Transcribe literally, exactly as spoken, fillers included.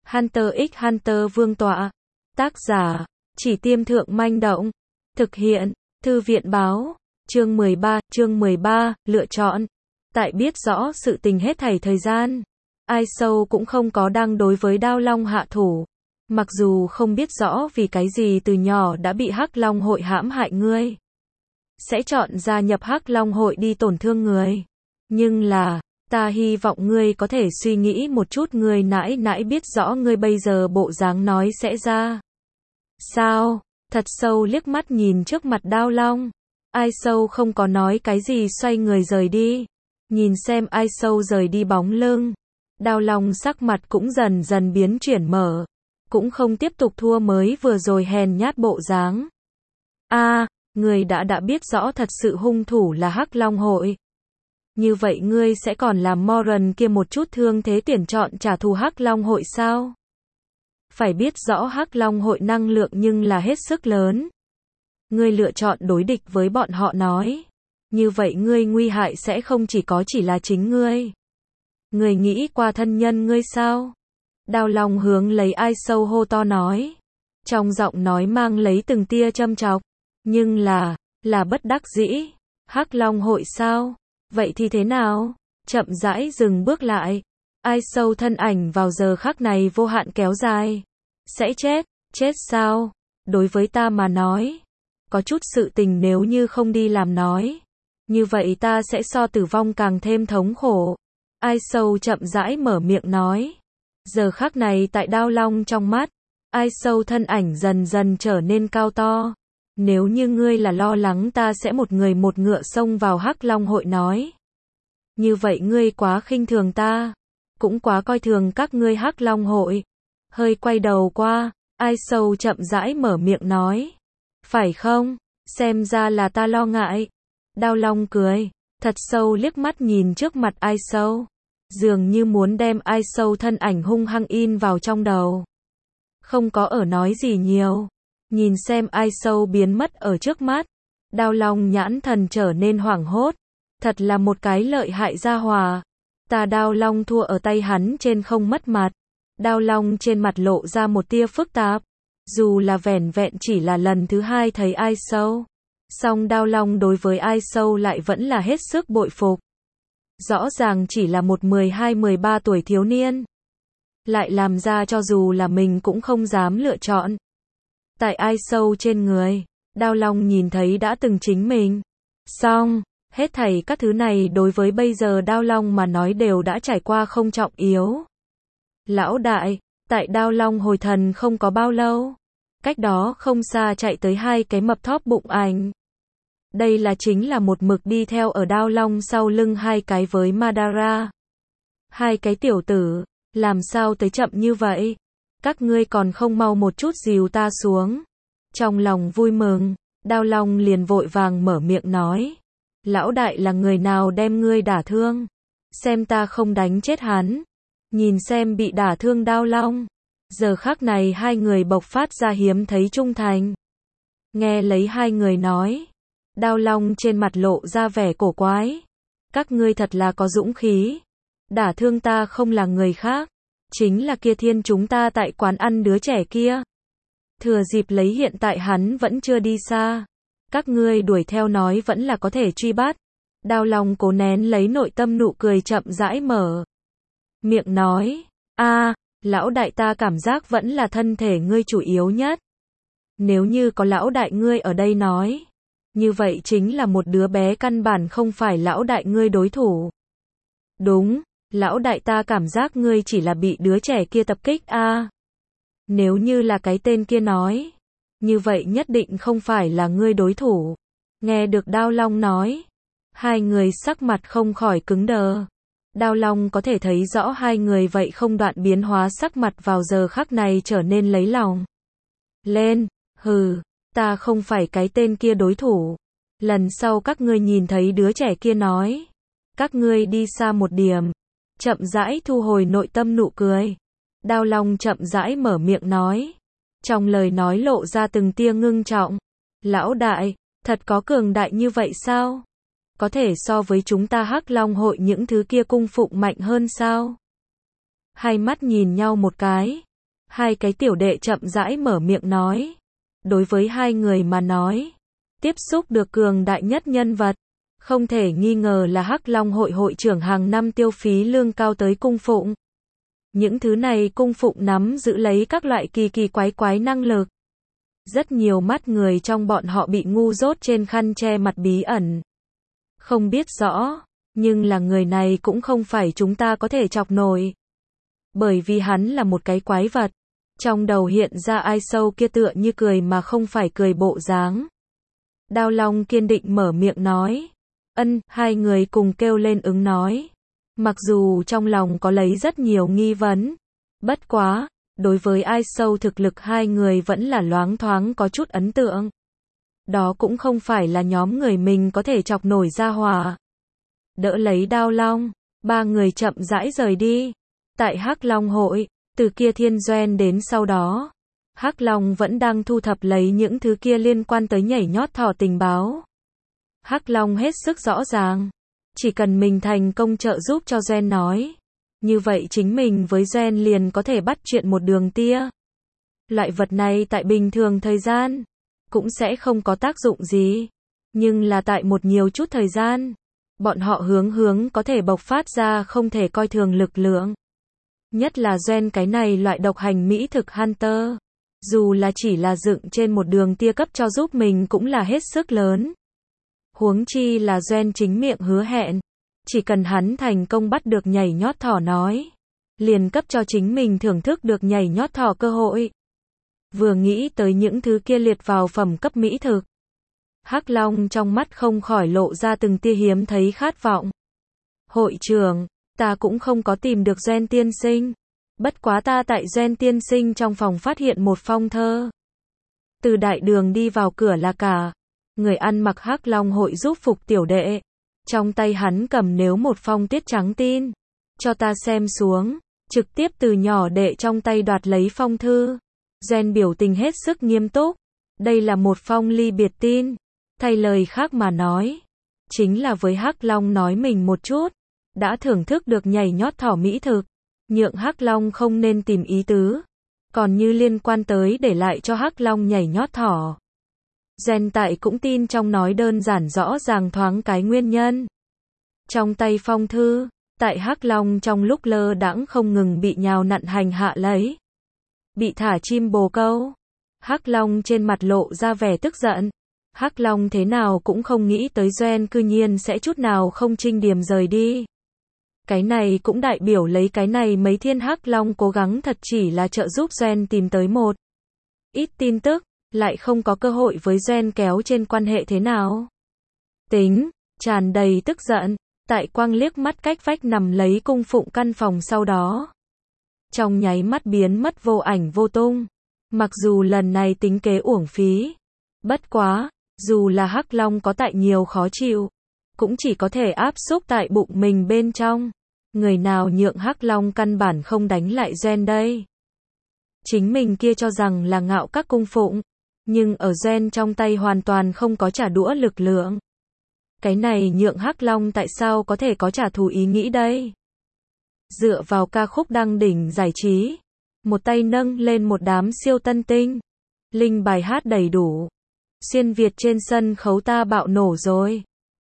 Hunter x Hunter Vương tọa. Tác giả, Chỉ Tiêm Thượng Manh Động. Thực hiện, Thư viện Báo. Chương mười ba, chương mười ba, lựa chọn. Tại biết rõ sự tình hết thảy thời gian, Ai Sâu cũng không có đang đối với Đao Long hạ thủ. Mặc dù không biết rõ vì cái gì từ nhỏ đã bị Hắc Long hội hãm hại ngươi, sẽ chọn gia nhập Hắc Long hội đi tổn thương người. Nhưng là, ta hy vọng ngươi có thể suy nghĩ một chút, ngươi nãi nãi biết rõ ngươi bây giờ bộ dáng nói sẽ ra sao. Thật sâu liếc mắt nhìn trước mặt Đao Long, Ai Sâu không có nói cái gì, xoay người rời đi. Nhìn xem Ai Sâu rời đi bóng lưng, Đao Long sắc mặt cũng dần dần biến chuyển mở, cũng không tiếp tục thua mới vừa rồi hèn nhát bộ dáng. A, à, ngươi đã đã biết rõ thật sự hung thủ là Hắc Long hội. Như vậy ngươi sẽ còn làm Moran kia một chút thương thế tuyển chọn trả thù Hắc Long hội sao? Phải biết rõ Hắc Long hội năng lượng nhưng là hết sức lớn. Ngươi lựa chọn đối địch với bọn họ nói, như vậy ngươi nguy hại sẽ không chỉ có chỉ là chính ngươi. Ngươi nghĩ qua thân nhân ngươi sao? Đao Long hướng lấy Ai Sâu hô to nói, trong giọng nói mang lấy từng tia châm chọc, nhưng là, là bất đắc dĩ. Hắc Long hội sao? Vậy thì thế nào? Chậm rãi dừng bước lại. Ai Sâu thân ảnh vào giờ khắc này vô hạn kéo dài. Sẽ chết, chết sao? Đối với ta mà nói, có chút sự tình nếu như không đi làm nói, như vậy ta sẽ so tử vong càng thêm thống khổ. Ai Sâu chậm rãi mở miệng nói. Giờ khắc này tại Đao Long trong mắt, Ai Sâu thân ảnh dần dần trở nên cao to. Nếu như ngươi là lo lắng ta sẽ một người một ngựa xông vào Hắc Long hội nói, như vậy ngươi quá khinh thường ta, cũng quá coi thường các ngươi Hắc Long hội. Hơi quay đầu qua, Ai Sâu chậm rãi mở miệng nói, phải không? Xem ra là ta lo ngại. Đao Long cười, thật sâu liếc mắt nhìn trước mặt Ai Sâu, dường như muốn đem Ai Sâu thân ảnh hung hăng in vào trong đầu. Không có ở nói gì nhiều. Nhìn xem Ai Sâu biến mất ở trước mắt, Đao Long nhãn thần trở nên hoảng hốt. Thật là một cái lợi hại gia hỏa. Ta Đao Long thua ở tay hắn trên không mất mặt. Đao Long trên mặt lộ ra một tia phức tạp. Dù là vẻn vẹn chỉ là lần thứ hai thấy Ai Sâu, song Đao Long đối với Ai Sâu lại vẫn là hết sức bội phục. Rõ ràng chỉ là một mười hai mười ba tuổi thiếu niên, lại làm ra cho dù là mình cũng không dám lựa chọn. Tại Ai Sâu trên người, Đao Long nhìn thấy đã từng chính mình. Xong, hết thảy các thứ này đối với bây giờ Đao Long mà nói đều đã trải qua, không trọng yếu. Lão đại, tại Đao Long hồi thần không có bao lâu, cách đó không xa chạy tới hai cái mập thóp bụng ảnh. Đây là chính là một mực đi theo ở Đao Long sau lưng hai cái với Madara. Hai cái tiểu tử, làm sao tới chậm như vậy? Các ngươi còn không mau một chút dìu ta xuống. Trong lòng vui mừng, Đao Long liền vội vàng mở miệng nói, lão đại là người nào đem ngươi đả thương? Xem ta không đánh chết hắn. Nhìn xem bị đả thương Đao Long, giờ khắc này hai người bộc phát ra hiếm thấy trung thành. Nghe lấy hai người nói, Đao Long trên mặt lộ ra vẻ cổ quái. Các ngươi thật là có dũng khí. Đả thương ta không là người khác, chính là kia thiên chúng ta tại quán ăn đứa trẻ kia. Thừa dịp lấy hiện tại hắn vẫn chưa đi xa, các ngươi đuổi theo nói vẫn là có thể truy bắt. Đao Long cố nén lấy nội tâm nụ cười chậm rãi mở miệng nói, a, lão đại ta cảm giác vẫn là thân thể ngươi chủ yếu nhất. Nếu như có lão đại ngươi ở đây nói, như vậy chính là một đứa bé căn bản không phải lão đại ngươi đối thủ. Đúng, lão đại ta cảm giác ngươi chỉ là bị đứa trẻ kia tập kích a. À, nếu như là cái tên kia nói, như vậy nhất định không phải là ngươi đối thủ. Nghe được Đao Long nói, hai người sắc mặt không khỏi cứng đờ. Đao Long có thể thấy rõ hai người vậy không đoạn biến hóa sắc mặt vào giờ khắc này trở nên lấy lòng lên. Hừ, ta không phải cái tên kia đối thủ. Lần sau các ngươi nhìn thấy đứa trẻ kia nói, các ngươi đi xa một điểm. Chậm rãi thu hồi nội tâm nụ cười, Đao Long chậm rãi mở miệng nói, trong lời nói lộ ra từng tia ngưng trọng. Lão đại, thật có cường đại như vậy sao? Có thể so với chúng ta Hắc Long hội những thứ kia cung phụng mạnh hơn sao? Hai mắt nhìn nhau một cái, Hai cái tiểu đệ chậm rãi mở miệng nói. Đối với hai người mà nói, tiếp xúc được cường đại nhất nhân vật, không thể nghi ngờ là Hắc Long hội hội trưởng hàng năm tiêu phí lương cao tới cung phụng. Những thứ này cung phụng nắm giữ lấy các loại kỳ kỳ quái quái năng lực. Rất nhiều mắt người trong bọn họ bị ngu dốt trên khăn che mặt bí ẩn. Không biết rõ, nhưng là người này cũng không phải chúng ta có thể chọc nổi. Bởi vì hắn là một cái quái vật. Trong đầu hiện ra ai sâu kia tựa như cười mà không phải cười bộ dáng. Đao Long kiên định mở miệng nói. Ân, hai người cùng kêu lên ứng nói. Mặc dù trong lòng có lấy rất nhiều nghi vấn. Bất quá, đối với ai sâu thực lực hai người vẫn là loáng thoáng có chút ấn tượng. Đó cũng không phải là nhóm người mình có thể chọc nổi ra hỏa. Đỡ lấy Đao Long, ba người chậm rãi rời đi. Tại Hắc Long hội, từ kia Thiên Duên đến sau đó, Hắc Long vẫn đang thu thập lấy những thứ kia liên quan tới nhảy nhót thỏ tình báo. Hắc Long hết sức rõ ràng, chỉ cần mình thành công trợ giúp cho Duên nói, như vậy chính mình với Duên liền có thể bắt chuyện một đường tia. Loại vật này tại bình thường thời gian, cũng sẽ không có tác dụng gì, nhưng là tại một nhiều chút thời gian, bọn họ hướng hướng có thể bộc phát ra không thể coi thường lực lượng. Nhất là Duên cái này loại độc hành mỹ thực Hunter. Dù là chỉ là dựng trên một đường tia cấp cho giúp mình cũng là hết sức lớn. Huống chi là Duên chính miệng hứa hẹn. Chỉ cần hắn thành công bắt được nhảy nhót thỏ nói. Liền cấp cho chính mình thưởng thức được nhảy nhót thỏ cơ hội. Vừa nghĩ tới những thứ kia liệt vào phẩm cấp mỹ thực. Hắc Long trong mắt không khỏi lộ ra từng tia hiếm thấy khát vọng. Hội trưởng, ta cũng không có tìm được Duên tiên sinh. Bất quá ta tại Duên tiên sinh trong phòng phát hiện một phong thơ. Từ đại đường đi vào cửa là cả. Người ăn mặc Hắc Long hội giúp phục tiểu đệ. Trong tay hắn cầm nếu một phong tiết trắng tin. Cho ta xem xuống. Trực tiếp từ nhỏ đệ trong tay đoạt lấy phong thư. Duên biểu tình hết sức nghiêm túc. Đây là một phong ly biệt tin. Thay lời khác mà nói. Chính là với Hắc Long nói mình một chút. Đã thưởng thức được nhảy nhót thỏ mỹ thực. Nhượng Hắc Long không nên tìm ý tứ. Còn như liên quan tới để lại cho Hắc Long nhảy nhót thỏ. Duên tại cũng tin trong nói đơn giản rõ ràng thoáng cái nguyên nhân. Trong tay phong thư, tại Hắc Long trong lúc lơ đãng không ngừng bị nhào nặn hành hạ lấy. Bị thả chim bồ câu. Hắc Long trên mặt lộ ra vẻ tức giận. Hắc Long thế nào cũng không nghĩ tới Duên cư nhiên sẽ chút nào không trinh điềm rời đi. Cái này cũng đại biểu lấy cái này mấy thiên Hắc Long cố gắng thật chỉ là trợ giúp Duên tìm tới một ít tin tức, lại không có cơ hội với Duên kéo trên quan hệ thế nào. Tính, tràn đầy tức giận, tại quang liếc mắt cách vách nằm lấy cung phụng căn phòng sau đó. Trong nháy mắt biến mất vô ảnh vô tung. Mặc dù lần này tính kế uổng phí. Bất quá, dù là Hắc Long có tại nhiều khó chịu, cũng chỉ có thể áp xúc tại bụng mình bên trong. Người nào nhượng Hắc Long căn bản không đánh lại Duên đây. Chính mình kia cho rằng là ngạo các cung phụng, nhưng ở Duên trong tay hoàn toàn không có trả đũa lực lượng. Cái này nhượng Hắc Long tại sao có thể có trả thù ý nghĩ đây? Dựa vào ca khúc đăng đỉnh giải trí, một tay nâng lên một đám siêu tân tinh, linh bài hát đầy đủ. Xuyên Việt trên sân khấu ta bạo nổ rồi.